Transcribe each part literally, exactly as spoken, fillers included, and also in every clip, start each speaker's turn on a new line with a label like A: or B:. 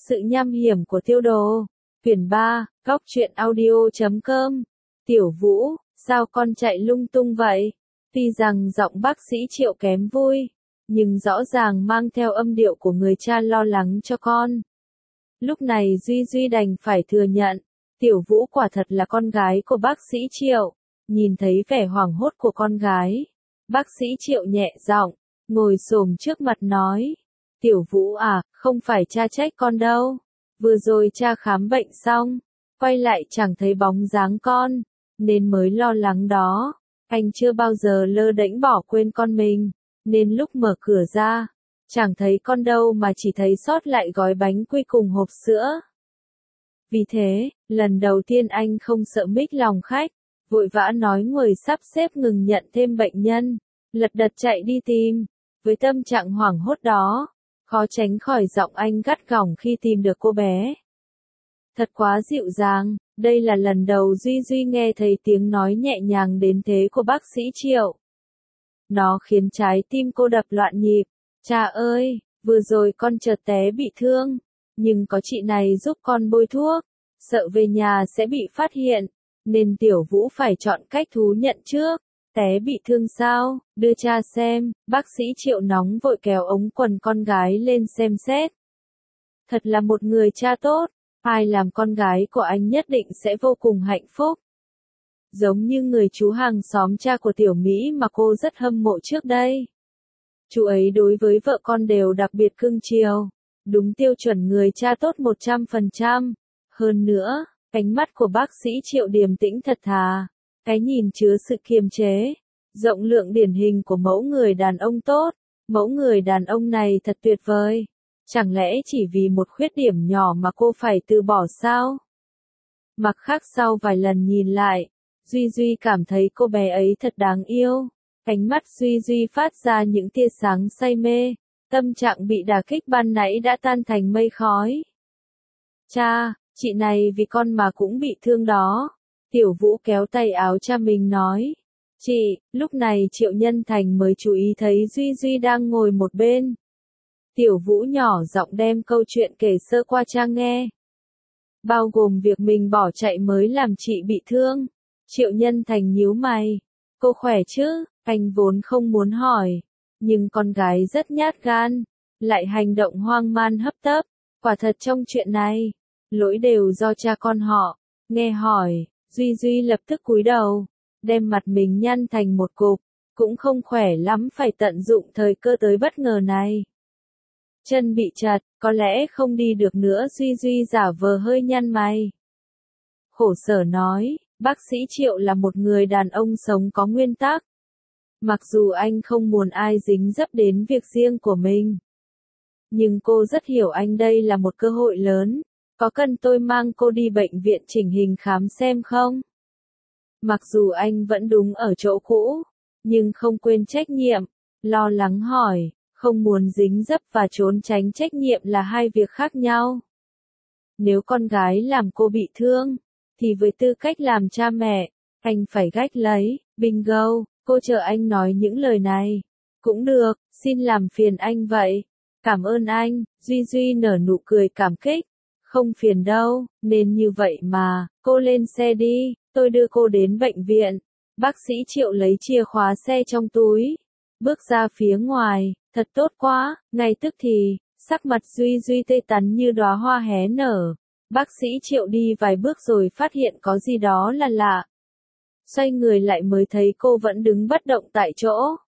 A: Sự nham hiểm của tiêu đồ. Quyển ba, góc truyện audio chấm com. Tiểu Vũ, sao con chạy lung tung vậy? Tuy rằng giọng bác sĩ Triệu kém vui, nhưng rõ ràng mang theo âm điệu của người cha lo lắng cho con. Lúc này Duy Duy đành phải thừa nhận, Tiểu Vũ quả thật là con gái của bác sĩ Triệu. Nhìn thấy vẻ hoảng hốt của con gái, bác sĩ Triệu nhẹ giọng, ngồi xổm trước mặt nói, Tiểu Vũ à, không phải cha trách con đâu. Vừa rồi cha khám bệnh xong, quay lại chẳng thấy bóng dáng con, nên mới lo lắng đó. Anh chưa bao giờ lơ đễnh bỏ quên con mình, nên lúc mở cửa ra, chẳng thấy con đâu mà chỉ thấy sót lại gói bánh quy cùng hộp sữa. Vì thế, lần đầu tiên anh không sợ mích lòng khách, vội vã nói người sắp xếp ngừng nhận thêm bệnh nhân, lật đật chạy đi tìm. Với tâm trạng hoảng hốt đó, khó tránh khỏi giọng anh gắt gỏng khi tìm được cô bé. Thật quá dịu dàng, đây là lần đầu Duy Duy nghe thấy tiếng nói nhẹ nhàng đến thế của bác sĩ Triệu. Nó khiến trái tim cô đập loạn nhịp. Cha ơi, vừa rồi con chợt té bị thương, nhưng có chị này giúp con bôi thuốc, sợ về nhà sẽ bị phát hiện, nên Tiểu Vũ phải chọn cách thú nhận trước. Té bị thương sao, đưa cha xem. Bác sĩ Triệu nóng vội kéo ống quần con gái lên xem xét. Thật là một người cha tốt, ai làm con gái của anh nhất định sẽ vô cùng hạnh phúc. Giống như người chú hàng xóm cha của Tiểu Mỹ mà cô rất hâm mộ trước đây. Chú ấy đối với vợ con đều đặc biệt cưng chiều, đúng tiêu chuẩn người cha tốt một trăm phần trăm. Hơn nữa, ánh mắt của bác sĩ Triệu điềm tĩnh thật thà. Cái nhìn chứa sự kiềm chế, rộng lượng điển hình của mẫu người đàn ông tốt. Mẫu người đàn ông này thật tuyệt vời. Chẳng lẽ chỉ vì một khuyết điểm nhỏ mà cô phải từ bỏ sao? Mặt khác sau vài lần nhìn lại, Duy Duy cảm thấy cô bé ấy thật đáng yêu. Ánh mắt Duy Duy phát ra những tia sáng say mê. Tâm trạng bị đả kích ban nãy đã tan thành mây khói. Cha, chị này vì con mà cũng bị thương đó. Tiểu Vũ kéo tay áo cha mình nói. Chị, lúc này Triệu Nhân Thành mới chú ý thấy Duy Duy đang ngồi một bên. Tiểu Vũ nhỏ giọng đem câu chuyện kể sơ qua cha nghe. Bao gồm việc mình bỏ chạy mới làm chị bị thương. Triệu Nhân Thành nhíu mày. Cô khỏe chứ? Anh vốn không muốn hỏi. Nhưng con gái rất nhát gan. Lại hành động hoang man hấp tấp. Quả thật trong chuyện này, lỗi đều do cha con họ. Nghe hỏi, Duy Duy lập tức cúi đầu, đem mặt mình nhăn thành một cục, cũng không khỏe lắm phải tận dụng thời cơ tới bất ngờ này. Chân bị chật, có lẽ không đi được nữa. Duy Duy giả vờ hơi nhăn mày. Khổ sở nói, bác sĩ Triệu là một người đàn ông sống có nguyên tắc. Mặc dù anh không muốn ai dính dấp đến việc riêng của mình, nhưng cô rất hiểu anh đây là một cơ hội lớn. Có cần tôi mang cô đi bệnh viện chỉnh hình khám xem không? Mặc dù anh vẫn đúng ở chỗ cũ, nhưng không quên trách nhiệm. Lo lắng hỏi, không muốn dính dấp và trốn tránh trách nhiệm là hai việc khác nhau. Nếu con gái làm cô bị thương, thì với tư cách làm cha mẹ, anh phải gách lấy. Bingo, cô chờ anh nói những lời này. Cũng được, xin làm phiền anh vậy. Cảm ơn anh. Duy Duy nở nụ cười cảm kích. Không phiền đâu, nên như vậy mà, cô lên xe đi, tôi đưa cô đến bệnh viện. Bác sĩ Triệu lấy chìa khóa xe trong túi, bước ra phía ngoài. Thật tốt quá. Ngay tức thì, sắc mặt Duy Duy tươi tắn như đóa hoa hé nở. Bác sĩ Triệu đi vài bước rồi phát hiện có gì đó là lạ. Xoay người lại mới thấy cô vẫn đứng bất động tại chỗ.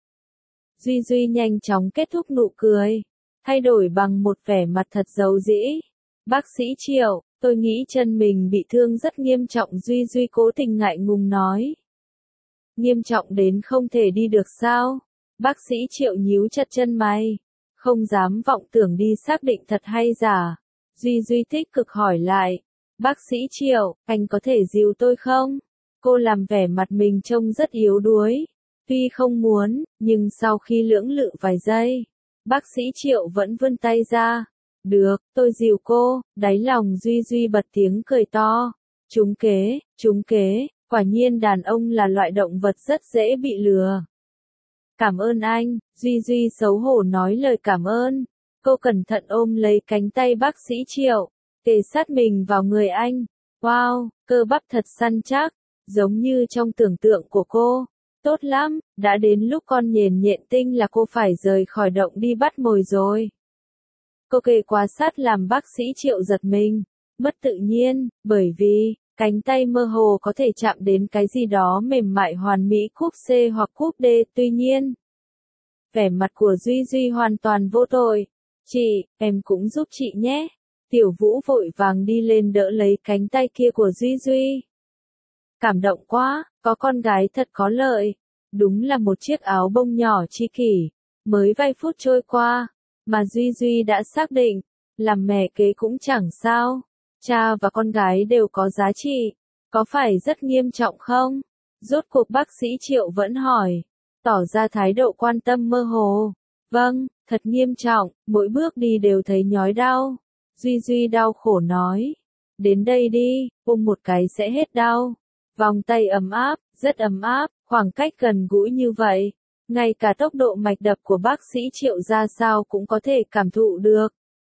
A: Duy Duy nhanh chóng kết thúc nụ cười, thay đổi bằng một vẻ mặt thật giấu dĩ. Bác sĩ Triệu, tôi nghĩ chân mình bị thương rất nghiêm trọng. Duy Duy cố tình ngại ngùng nói. Nghiêm trọng đến không thể đi được sao? Bác sĩ Triệu nhíu chặt chân mày, không dám vọng tưởng đi xác định thật hay giả. Duy Duy tích cực hỏi lại. Bác sĩ Triệu, anh có thể dìu tôi không? Cô làm vẻ mặt mình trông rất yếu đuối. Tuy không muốn, nhưng sau khi lưỡng lự vài giây, bác sĩ Triệu vẫn vươn tay ra. Được, tôi dìu cô. Đáy lòng Duy Duy bật tiếng cười to. Trúng kế, trúng kế, quả nhiên đàn ông là loại động vật rất dễ bị lừa. Cảm ơn anh. Duy Duy xấu hổ nói lời cảm ơn. Cô cẩn thận ôm lấy cánh tay bác sĩ Triệu, kề sát mình vào người anh. Wow, cơ bắp thật săn chắc, giống như trong tưởng tượng của cô. Tốt lắm, đã đến lúc con nhện nhện tinh là cô phải rời khỏi động đi bắt mồi rồi. Cô kề quá sát làm bác sĩ Triệu giật mình, mất tự nhiên, bởi vì, cánh tay mơ hồ có thể chạm đến cái gì đó mềm mại hoàn mỹ cúp C hoặc cúp D, tuy nhiên. Vẻ mặt của Duy Duy hoàn toàn vô tội. Chị, em cũng giúp chị nhé. Tiểu Vũ vội vàng đi lên đỡ lấy cánh tay kia của Duy Duy. Cảm động quá, có con gái thật có lợi. Đúng là một chiếc áo bông nhỏ chi kỷ. Mới vài phút trôi qua, mà Duy Duy đã xác định, làm mẹ kế cũng chẳng sao. Cha và con gái đều có giá trị. Có phải rất nghiêm trọng không? Rốt cuộc bác sĩ Triệu vẫn hỏi, tỏ ra thái độ quan tâm mơ hồ. Vâng, thật nghiêm trọng, mỗi bước đi đều thấy nhói đau. Duy Duy đau khổ nói. Đến đây đi, ôm một cái sẽ hết đau. Vòng tay ấm áp, rất ấm áp, khoảng cách gần gũi như vậy. Ngay cả tốc độ mạch đập của bác sĩ Triệu ra sao cũng có thể cảm thụ được.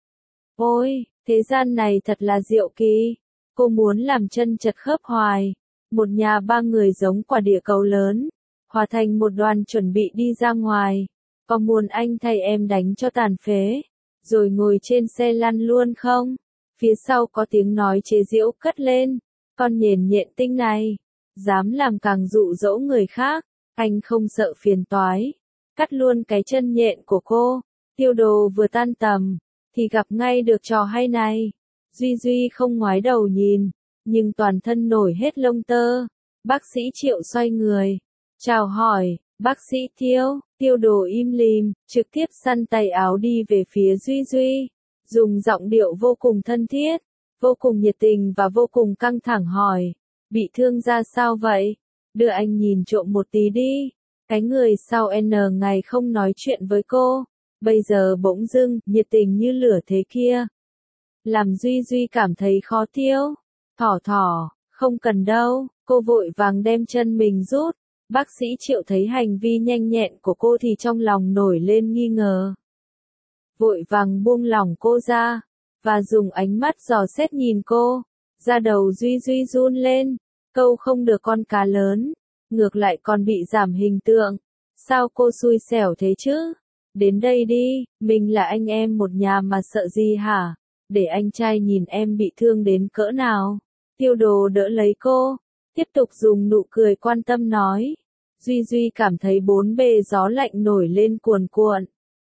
A: Ôi, thế gian này thật là diệu kỳ. Cô muốn làm chân chật khớp hoài. Một nhà ba người giống quả địa cầu lớn. Hòa thành một đoàn chuẩn bị đi ra ngoài. Có muốn anh thay em đánh cho tàn phế, rồi ngồi trên xe lăn luôn không? Phía sau có tiếng nói chế giễu cất lên. Con nhện nhện tinh này, dám làm càng dụ dỗ người khác, anh không sợ phiền toái. Cắt luôn cái chân nhện của cô. Tiêu Đồ vừa tan tầm, thì gặp ngay được trò hay này. Duy Duy không ngoái đầu nhìn, nhưng toàn thân nổi hết lông tơ. Bác sĩ Triệu xoay người, chào hỏi, bác sĩ Tiêu. Tiêu Đồ im lìm, trực tiếp săn tay áo đi về phía Duy Duy, dùng giọng điệu vô cùng thân thiết, vô cùng nhiệt tình và vô cùng căng thẳng hỏi, bị thương ra sao vậy? Đưa anh nhìn trộm một tí đi. Cái người sau N ngày không nói chuyện với cô, bây giờ bỗng dưng, nhiệt tình như lửa thế kia. Làm Duy Duy cảm thấy khó tiêu. Thỏ thỏ, không cần đâu, cô vội vàng đem chân mình rút. Bác sĩ Triệu thấy hành vi nhanh nhẹn của cô thì trong lòng nổi lên nghi ngờ. Vội vàng buông lỏng cô ra, và dùng ánh mắt dò xét nhìn cô. Da đầu Duy Duy run lên, câu không được con cá lớn, ngược lại còn bị giảm hình tượng. Sao cô xui xẻo thế chứ? Đến đây đi, mình là anh em một nhà mà sợ gì hả? Để anh trai nhìn em bị thương đến cỡ nào. Tiêu Đồ đỡ lấy cô, tiếp tục dùng nụ cười quan tâm nói. Duy Duy cảm thấy bốn bề gió lạnh nổi lên cuồn cuộn.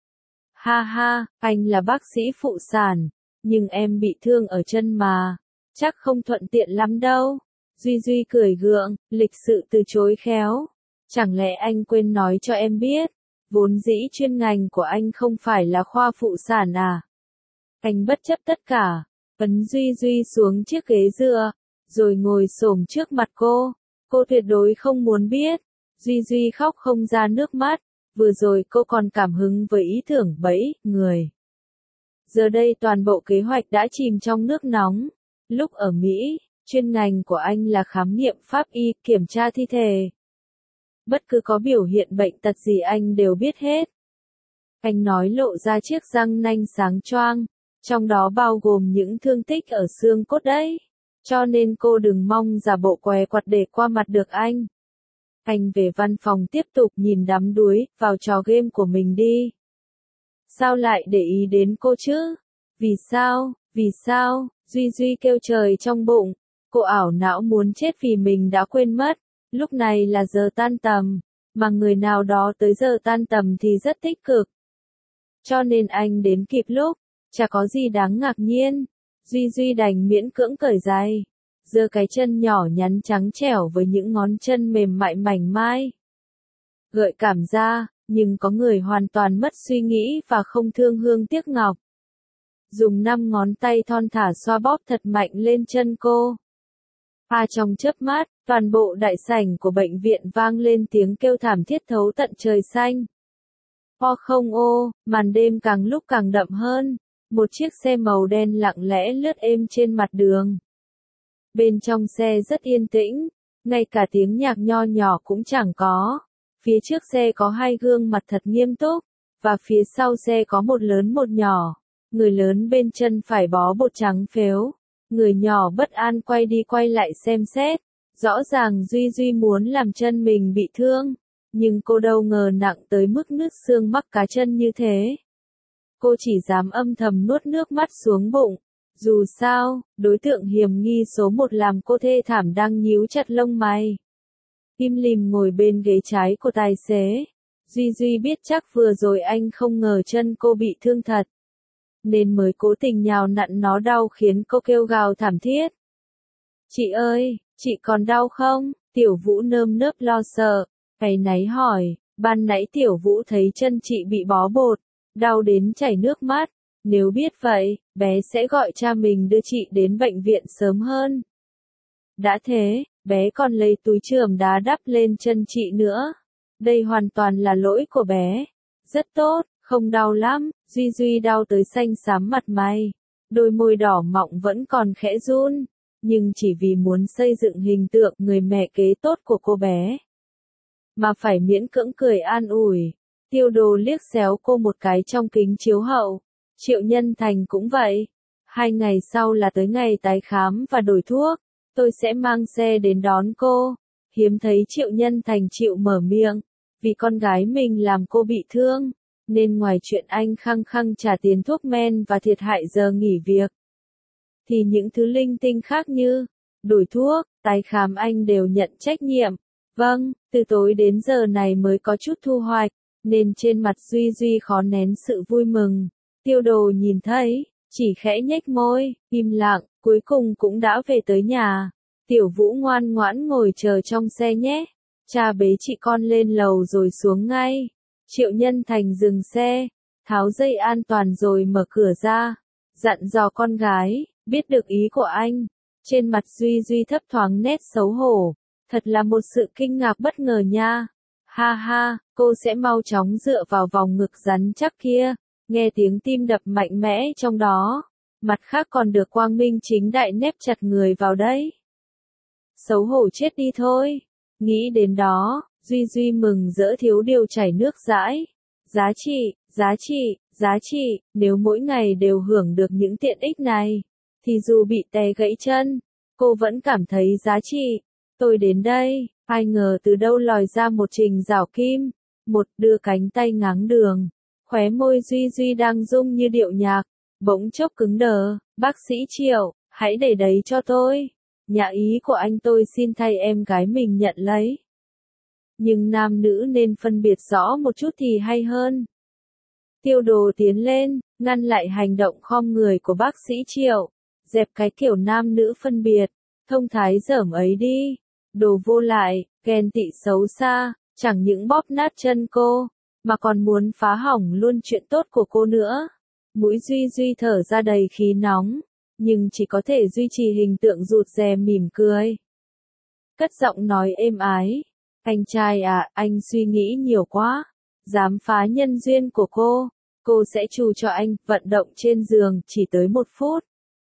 A: Ha ha, anh là bác sĩ phụ sản, nhưng em bị thương ở chân mà, chắc không thuận tiện lắm đâu. Duy Duy cười gượng, lịch sự từ chối khéo. Chẳng lẽ anh quên nói cho em biết, vốn dĩ chuyên ngành của anh không phải là khoa phụ sản à? Anh bất chấp tất cả, ấn Duy Duy xuống chiếc ghế dựa, rồi ngồi xổm trước mặt cô. Cô tuyệt đối không muốn biết. Duy Duy khóc không ra nước mắt, vừa rồi cô còn cảm hứng với ý tưởng bẫy người. Giờ đây toàn bộ kế hoạch đã chìm trong nước nóng. Lúc ở Mỹ, chuyên ngành của anh là khám nghiệm pháp y, kiểm tra thi thể. Bất cứ có biểu hiện bệnh tật gì anh đều biết hết. Anh nói lộ ra chiếc răng nanh sáng choang, trong đó bao gồm những thương tích ở xương cốt đấy. Cho nên cô đừng mong giả bộ què quặt để qua mặt được anh. Anh về văn phòng tiếp tục nhìn đắm đuối vào trò game của mình đi. Sao lại để ý đến cô chứ? Vì sao? Vì sao? Duy Duy kêu trời trong bụng. Cô ảo não muốn chết vì mình đã quên mất. Lúc này là giờ tan tầm, mà người nào đó tới giờ tan tầm thì rất tích cực. Cho nên anh đến kịp lúc, chả có gì đáng ngạc nhiên. Duy Duy đành miễn cưỡng cởi giày, giơ cái chân nhỏ nhắn trắng trẻo với những ngón chân mềm mại mảnh mai. Gợi cảm ra, nhưng có người hoàn toàn mất suy nghĩ và không thương hương tiếc ngọc. Dùng năm ngón tay thon thả xoa bóp thật mạnh lên chân cô. À trong chớp mắt, toàn bộ đại sảnh của bệnh viện vang lên tiếng kêu thảm thiết thấu tận trời xanh. O không ô, màn đêm càng lúc càng đậm hơn. Một chiếc xe màu đen lặng lẽ lướt êm trên mặt đường. Bên trong xe rất yên tĩnh, ngay cả tiếng nhạc nho nhỏ cũng chẳng có. Phía trước xe có hai gương mặt thật nghiêm túc, và phía sau xe có một lớn một nhỏ. Người lớn bên chân phải bó bột trắng phếu. Người nhỏ bất an quay đi quay lại xem xét. Rõ ràng Duy Duy muốn làm chân mình bị thương. Nhưng cô đâu ngờ nặng tới mức nứt xương mắc cá chân như thế. Cô chỉ dám âm thầm nuốt nước mắt xuống bụng. Dù sao, đối tượng hiểm nghi số một làm cô thê thảm đang nhíu chặt lông mày. Im lìm ngồi bên ghế trái của tài xế. Duy Duy biết chắc vừa rồi anh không ngờ chân cô bị thương thật. Nên mới cố tình nhào nặn nó đau khiến cô kêu gào thảm thiết. Chị ơi, chị còn đau không? Tiểu Vũ nơm nớp lo sợ, áy náy hỏi. Ban nãy Tiểu Vũ thấy chân chị bị bó bột, đau đến chảy nước mắt. Nếu biết vậy, bé sẽ gọi cha mình đưa chị đến bệnh viện sớm hơn. Đã thế, bé còn lấy túi chườm đá đắp lên chân chị nữa. Đây hoàn toàn là lỗi của bé. Rất tốt, không đau lắm. Duy Duy đau tới xanh xám mặt mày. Đôi môi đỏ mọng vẫn còn khẽ run. Nhưng chỉ vì muốn xây dựng hình tượng người mẹ kế tốt của cô bé. Mà phải miễn cưỡng cười an ủi. Tiêu Đồ liếc xéo cô một cái trong kính chiếu hậu. Triệu Nhân Thành cũng vậy. Hai ngày sau là tới ngày tái khám và đổi thuốc. Tôi sẽ mang xe đến đón cô. Hiếm thấy Triệu Nhân Thành chịu mở miệng. Vì con gái mình làm cô bị thương. Nên ngoài chuyện anh khăng khăng trả tiền thuốc men và thiệt hại giờ nghỉ việc. Thì những thứ linh tinh khác như đổi thuốc, tái khám anh đều nhận trách nhiệm. Vâng, từ tối đến giờ này mới có chút thu hoạch. Nên trên mặt Duy Duy khó nén sự vui mừng. Tiêu Đồ nhìn thấy, chỉ khẽ nhếch môi, im lặng, cuối cùng cũng đã về tới nhà. Tiểu Vũ ngoan ngoãn ngồi chờ trong xe nhé. Cha bế chị con lên lầu rồi xuống ngay. Triệu Nhân Thành dừng xe, tháo dây an toàn rồi mở cửa ra. Dặn dò con gái, biết được ý của anh. Trên mặt Duy Duy thấp thoáng nét xấu hổ. Thật là một sự kinh ngạc bất ngờ nha. Ha ha, cô sẽ mau chóng dựa vào vòng ngực rắn chắc kia. Nghe tiếng tim đập mạnh mẽ trong đó. Mặt khác còn được quang minh chính đại nép chặt người vào đấy. Xấu hổ chết đi thôi. Nghĩ đến đó, Duy Duy mừng rỡ thiếu điều chảy nước dãi. Giá trị, giá trị, giá trị, nếu mỗi ngày đều hưởng được những tiện ích này, thì dù bị té gãy chân, cô vẫn cảm thấy giá trị. Tôi đến đây, ai ngờ từ đâu lòi ra một Trình Giảo Kim, một đưa cánh tay ngáng đường. Khóe môi Duy Duy đang rung như điệu nhạc, bỗng chốc cứng đờ. Bác sĩ Triệu, hãy để đấy cho tôi. Nhà ý của anh tôi xin thay em gái mình nhận lấy. Nhưng nam nữ nên phân biệt rõ một chút thì hay hơn. Tiêu Đồ tiến lên, ngăn lại hành động khom người của bác sĩ Triệu. Dẹp cái kiểu nam nữ phân biệt, thông thái dởm ấy đi. Đồ vô lại, ghen tị xấu xa, chẳng những bóp nát chân cô, mà còn muốn phá hỏng luôn chuyện tốt của cô nữa. Mũi Duy Duy thở ra đầy khí nóng, nhưng chỉ có thể duy trì hình tượng rụt rè mỉm cười. Cất giọng nói êm ái. Anh trai à, anh suy nghĩ nhiều quá. Dám phá nhân duyên của cô, cô sẽ trù cho anh, vận động trên giường, chỉ tới một phút.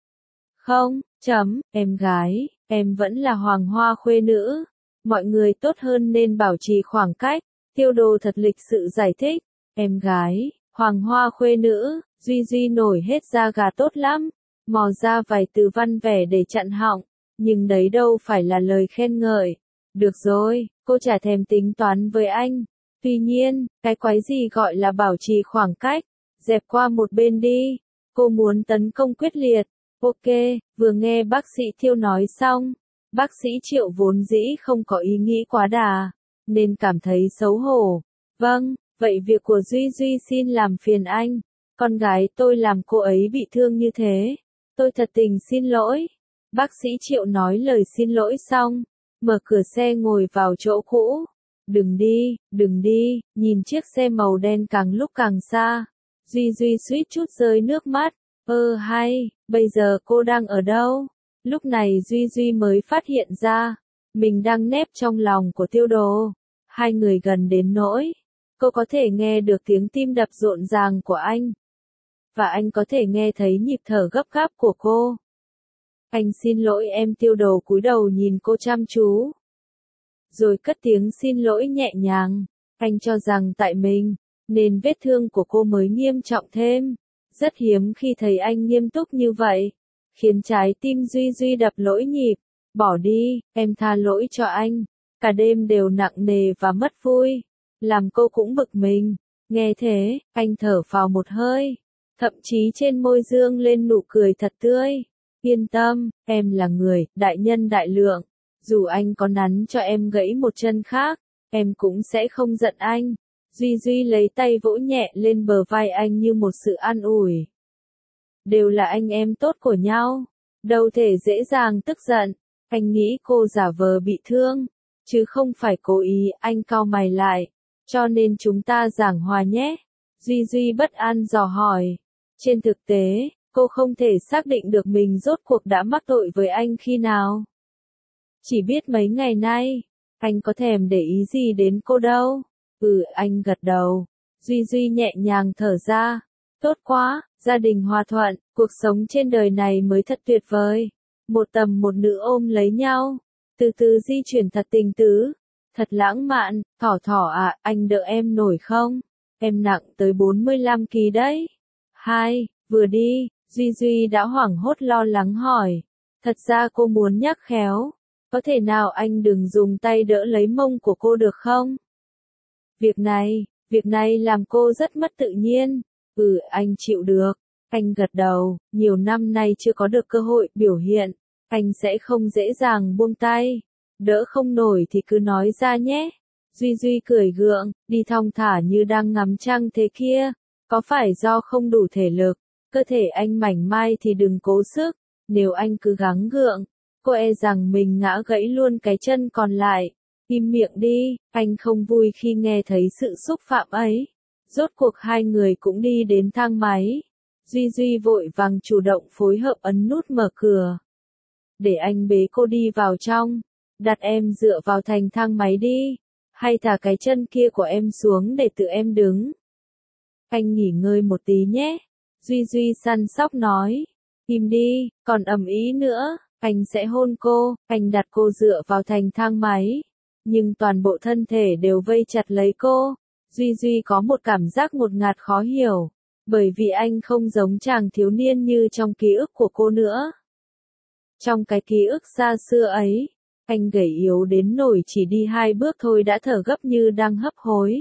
A: Không, chấm, em gái, em vẫn là hoàng hoa khuê nữ. Mọi người tốt hơn nên bảo trì khoảng cách. Tiêu Đồ thật lịch sự giải thích. Em gái, hoàng hoa khuê nữ, Duy Duy nổi hết da gà tốt lắm. Mò ra vài từ văn vẻ để chặn họng. Nhưng đấy đâu phải là lời khen ngợi. Được rồi, cô chả thèm tính toán với anh. Tuy nhiên, cái quái gì gọi là bảo trì khoảng cách. Dẹp qua một bên đi. Cô muốn tấn công quyết liệt. Ok, vừa nghe bác sĩ Thiêu nói xong. Bác sĩ Triệu vốn dĩ không có ý nghĩ quá đà. Nên cảm thấy xấu hổ. Vâng, vậy việc của Duy Duy xin làm phiền anh. Con gái tôi làm cô ấy bị thương như thế. Tôi thật tình xin lỗi. Bác sĩ Triệu nói lời xin lỗi xong. Mở cửa xe ngồi vào chỗ cũ. Đừng đi, đừng đi, nhìn chiếc xe màu đen càng lúc càng xa. Duy Duy suýt chút rơi nước mắt. Ơ hay, bây giờ cô đang ở đâu? Lúc này Duy Duy mới phát hiện ra. Mình đang nép trong lòng của Tiêu Đồ. Hai người gần đến nỗi. Cô có thể nghe được tiếng tim đập rộn ràng của anh. Và anh có thể nghe thấy nhịp thở gấp gáp của cô. Anh xin lỗi em. Tiêu Đồ cúi đầu nhìn cô chăm chú. Rồi cất tiếng xin lỗi nhẹ nhàng. Anh cho rằng tại mình nên vết thương của cô mới nghiêm trọng thêm. Rất hiếm khi thấy anh nghiêm túc như vậy, khiến trái tim Duy Duy đập lỗi nhịp. Bỏ đi, em tha lỗi cho anh. Cả đêm đều nặng nề và mất vui, làm cô cũng bực mình. Nghe thế, anh thở phào một hơi, thậm chí trên môi dương lên nụ cười thật tươi. Yên tâm, em là người, đại nhân đại lượng. Dù anh có nắn cho em gãy một chân khác, em cũng sẽ không giận anh. Duy Duy lấy tay vỗ nhẹ lên bờ vai anh như một sự an ủi. Đều là anh em tốt của nhau, đâu thể dễ dàng tức giận. Anh nghĩ cô giả vờ bị thương, chứ không phải cố ý. Anh cau mày lại. Cho nên chúng ta giảng hòa nhé. Duy Duy bất an dò hỏi. Trên thực tế, cô không thể xác định được mình rốt cuộc đã mắc tội với anh khi nào. Chỉ biết mấy ngày nay, anh có thèm để ý gì đến cô đâu. Ừ, anh gật đầu. Duy Duy nhẹ nhàng thở ra. Tốt quá, gia đình hòa thuận, cuộc sống trên đời này mới thật tuyệt vời. Một tầm một nữ ôm lấy nhau, từ từ di chuyển thật tình tứ, thật lãng mạn. Thỏ thỏ à, anh đỡ em nổi không? Em nặng tới bốn mươi lăm ki lô gam đấy. Hai, vừa đi, Duy Duy đã hoảng hốt lo lắng hỏi. Thật ra cô muốn nhắc khéo, có thể nào anh đừng dùng tay đỡ lấy mông của cô được không? Việc này, việc này làm cô rất mất tự nhiên. Ừ, anh chịu được. Anh gật đầu, nhiều năm nay chưa có được cơ hội biểu hiện, anh sẽ không dễ dàng buông tay. Đỡ không nổi thì cứ nói ra nhé. Duy Duy cười gượng, đi thong thả như đang ngắm trăng thế kia. Có phải do không đủ thể lực, cơ thể anh mảnh mai thì đừng cố sức. Nếu anh cứ gắng gượng, cô e rằng mình ngã gãy luôn cái chân còn lại. Im miệng đi, anh không vui khi nghe thấy sự xúc phạm ấy. Rốt cuộc hai người cũng đi đến thang máy. Duy Duy vội vàng chủ động phối hợp ấn nút mở cửa. Để anh bế cô đi vào trong. Đặt em dựa vào thành thang máy đi. Hay thả cái chân kia của em xuống để tự em đứng. Anh nghỉ ngơi một tí nhé. Duy Duy săn sóc nói. Im đi, còn ầm ĩ nữa, anh sẽ hôn cô. Anh đặt cô dựa vào thành thang máy. Nhưng toàn bộ thân thể đều vây chặt lấy cô. Duy Duy có một cảm giác ngột ngạt khó hiểu. Bởi vì anh không giống chàng thiếu niên như trong ký ức của cô nữa. Trong cái ký ức xa xưa ấy, anh gầy yếu đến nỗi chỉ đi hai bước thôi đã thở gấp như đang hấp hối.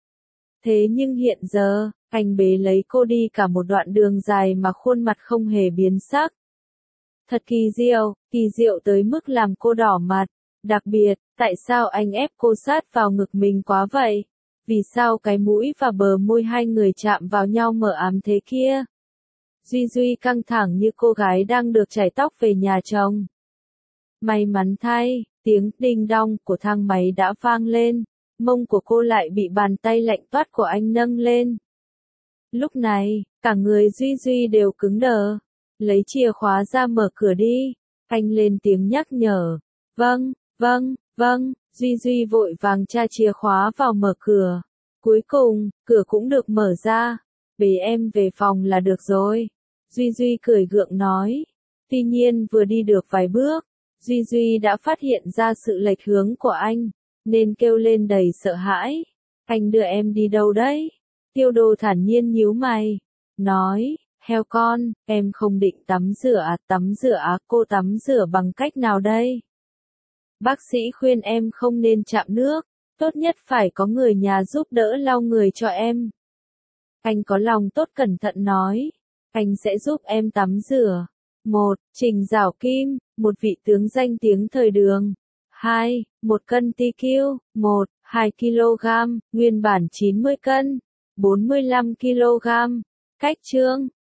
A: Thế nhưng hiện giờ, anh bế lấy cô đi cả một đoạn đường dài mà khuôn mặt không hề biến sắc. Thật kỳ diệu, kỳ diệu tới mức làm cô đỏ mặt. Đặc biệt, tại sao anh ép cô sát vào ngực mình quá vậy? Vì sao cái mũi và bờ môi hai người chạm vào nhau mờ ám thế kia? Duy Duy căng thẳng như cô gái đang được chải tóc về nhà chồng. May mắn thay, tiếng đinh đong của thang máy đã vang lên, mông của cô lại bị bàn tay lạnh toát của anh nâng lên. Lúc này, cả người Duy Duy đều cứng đờ. Lấy chìa khóa ra mở cửa đi. Anh lên tiếng nhắc nhở. Vâng, vâng, vâng. Duy Duy vội vàng tra chìa khóa vào mở cửa. Cuối cùng, cửa cũng được mở ra. Bế em về phòng là được rồi. Duy Duy cười gượng nói. Tuy nhiên vừa đi được vài bước, Duy Duy đã phát hiện ra sự lệch hướng của anh, nên kêu lên đầy sợ hãi. Anh đưa em đi đâu đấy? Tiêu Đồ thản nhiên nhíu mày. Nói, heo con, em không định tắm rửa à? Tắm rửa à? Cô tắm rửa bằng cách nào đây? Bác sĩ khuyên em không nên chạm nước, tốt nhất phải có người nhà giúp đỡ lau người cho em. Anh có lòng tốt cẩn thận nói, anh sẽ giúp em tắm rửa. Một, Trình Giảo Kim, một vị tướng danh tiếng thời đường. Hai, một cân ti kiu. Một, hai ki lô gam, nguyên bản chín mươi cân, bốn mươi lăm ki lô gam. Cách chương